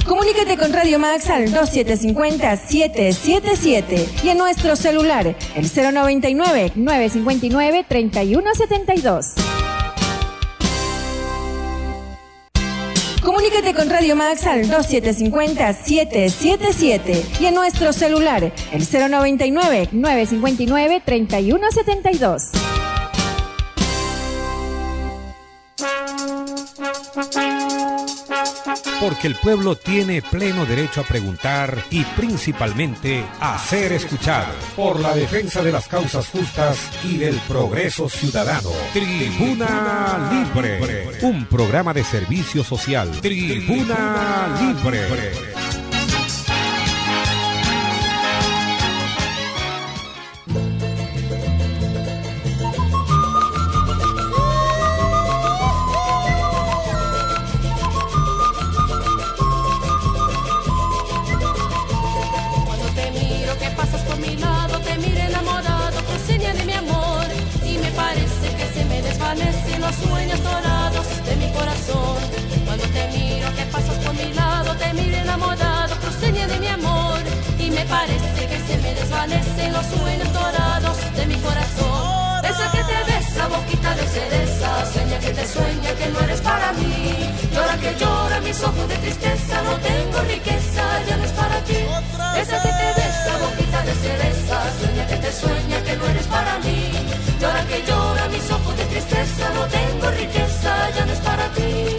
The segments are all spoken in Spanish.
Comunícate con Radio Max al 2750-777 y en nuestro celular el 099-959-3172. Comunícate con Radio Max al 2750-777 y en nuestro celular el 099-959-3172. Porque el pueblo tiene pleno derecho a preguntar y principalmente a ser escuchado. Por la defensa de las causas justas y del progreso ciudadano. Tribuna Libre. Un programa de servicio social. Tribuna Libre. Los sueños dorados de mi corazón. Cuando te miro que pasas por mi lado, te miro enamorado, cruceña de mi amor. Y me parece que se me desvanecen los sueños dorados de mi corazón. Esa que te besa, boquita de cereza, sueña que no eres para mí. Llora que llora, mis ojos de tristeza, no tengo riqueza, ya no es para ti. Esa que te besa, boquita de cereza, sueña que no eres para mí. Llora que llora, mis ojos de tristeza, no tengo riqueza, ya no es para ti.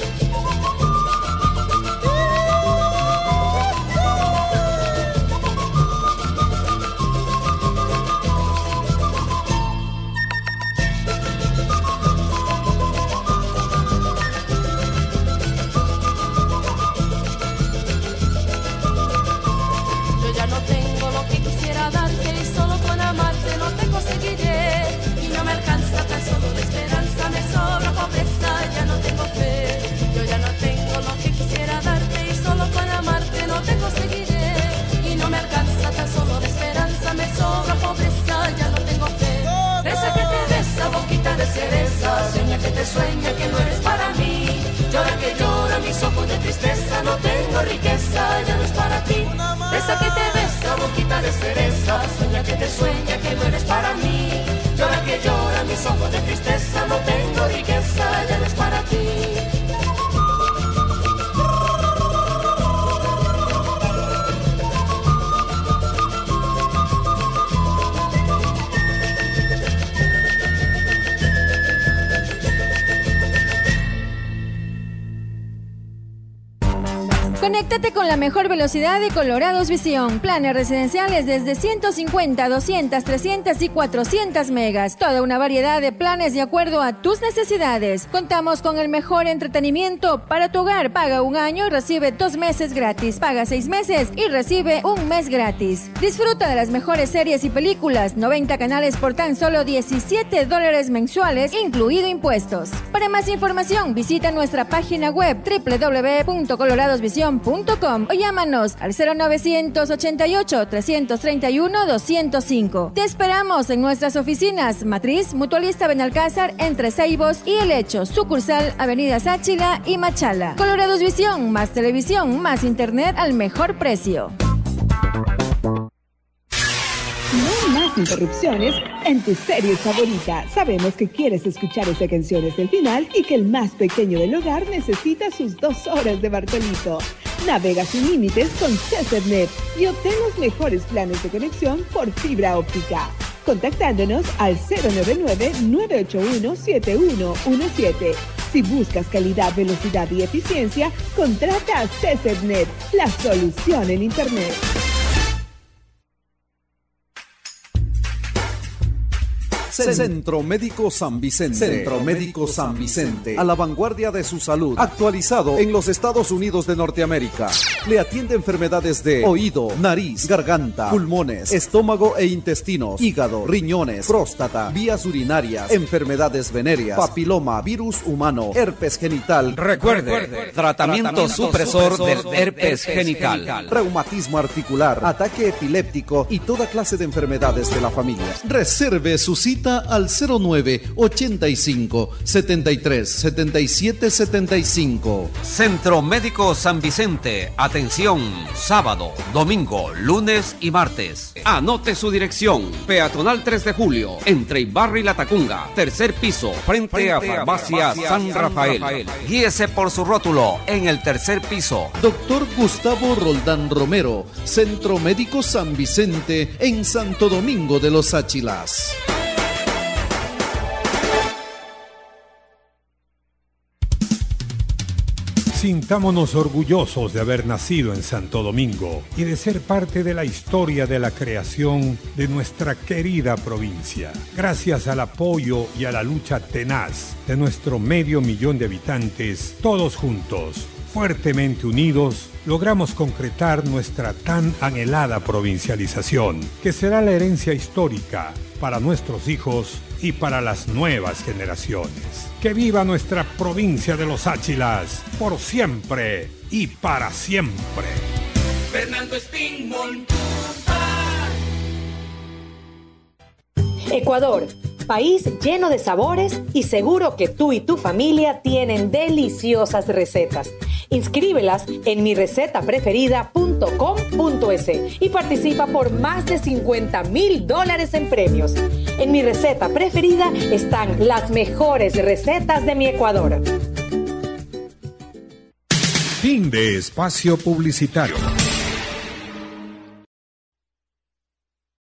Yo ya no tengo lo que quisiera darte y solo con amarte no te conseguiré. No me alcanza tan solo de esperanza, me sobra pobreza, ya no tengo fe. Yo ya no tengo lo que quisiera darte y solo con amarte no te conseguiré. Y no me alcanza tan solo de esperanza, me sobra pobreza, ya no tengo fe. Esa que te besa, boquita de cereza, sueña que no eres para mí. Llora que llora, mis ojos de tristeza, no tengo riqueza, ya no es para ti. Esa que te besa, boquita de cereza, sueña que no eres para mí. Llora que llora, mis ojos de tristeza, no tengo riqueza, ya no es para ti. Conéctate con la mejor velocidad de Colorados Visión. Planes residenciales desde 150, 200, 300 y 400 megas. Toda una variedad de planes de acuerdo a tus necesidades. Contamos con el mejor entretenimiento para tu hogar. Paga un año y recibe 2 meses gratis. Paga 6 meses y recibe 1 mes gratis. Disfruta de las mejores series y películas. 90 canales por tan solo $17 mensuales, incluido impuestos. Para más información, visita nuestra página web www.coloradosvision.com o llámanos al 0988-331-205. Te esperamos en nuestras oficinas Matriz, Mutualista Benalcázar, entre Ceibos y El Hecho, sucursal Avenida Sáchila y Machala. Colorados Visión, más televisión, más internet al mejor precio. No más interrupciones en tu serie favorita. Sabemos que quieres escuchar esa canción hasta el final y que el más pequeño del hogar necesita sus 2 horas de Bartolito. Navega sin límites con CESERNet y obtén los mejores planes de conexión por fibra óptica. Contactándonos al 099-981-7117. Si buscas calidad, velocidad y eficiencia, contrata a CESERNet, la solución en Internet. Centro Médico San Vicente. Centro Médico San Vicente. A la vanguardia de su salud. Actualizado en los Estados Unidos de Norteamérica. Le atiende enfermedades de oído, nariz, garganta, pulmones, estómago e intestinos, hígado, riñones, próstata, vías urinarias, enfermedades venéreas, papiloma, virus humano, herpes genital. Recuerde, tratamiento supresor del herpes genital. Reumatismo articular, ataque epiléptico y toda clase de enfermedades de la familia. Reserve su cita Consulta al 0985 73 77 75. Centro Médico San Vicente. Atención, sábado, domingo, lunes y martes. Anote su dirección. Peatonal 3 de Julio, entre Ibarra y La Tacunga. Tercer piso, frente a Farmacia San Rafael. Guíese por su rótulo en el tercer piso. Doctor Gustavo Roldán Romero, Centro Médico San Vicente, en Santo Domingo de los Áchilas. Sintámonos orgullosos de haber nacido en Santo Domingo y de ser parte de la historia de la creación de nuestra querida provincia. Gracias al apoyo y a la lucha tenaz de nuestro 500,000 de habitantes, todos juntos, fuertemente unidos, logramos concretar nuestra tan anhelada provincialización, que será la herencia histórica para nuestros hijos y para las nuevas generaciones. ¡Que viva nuestra provincia de los Áchilas, por siempre y para siempre! Fernando Espín Montúfar. Ecuador, país lleno de sabores y seguro que tú y tu familia tienen deliciosas recetas. Inscríbelas en mirecetapreferida.com.es y participa por más de $50,000 en premios. En Mi Receta Preferida están las mejores recetas de mi Ecuador. Fin de espacio publicitario.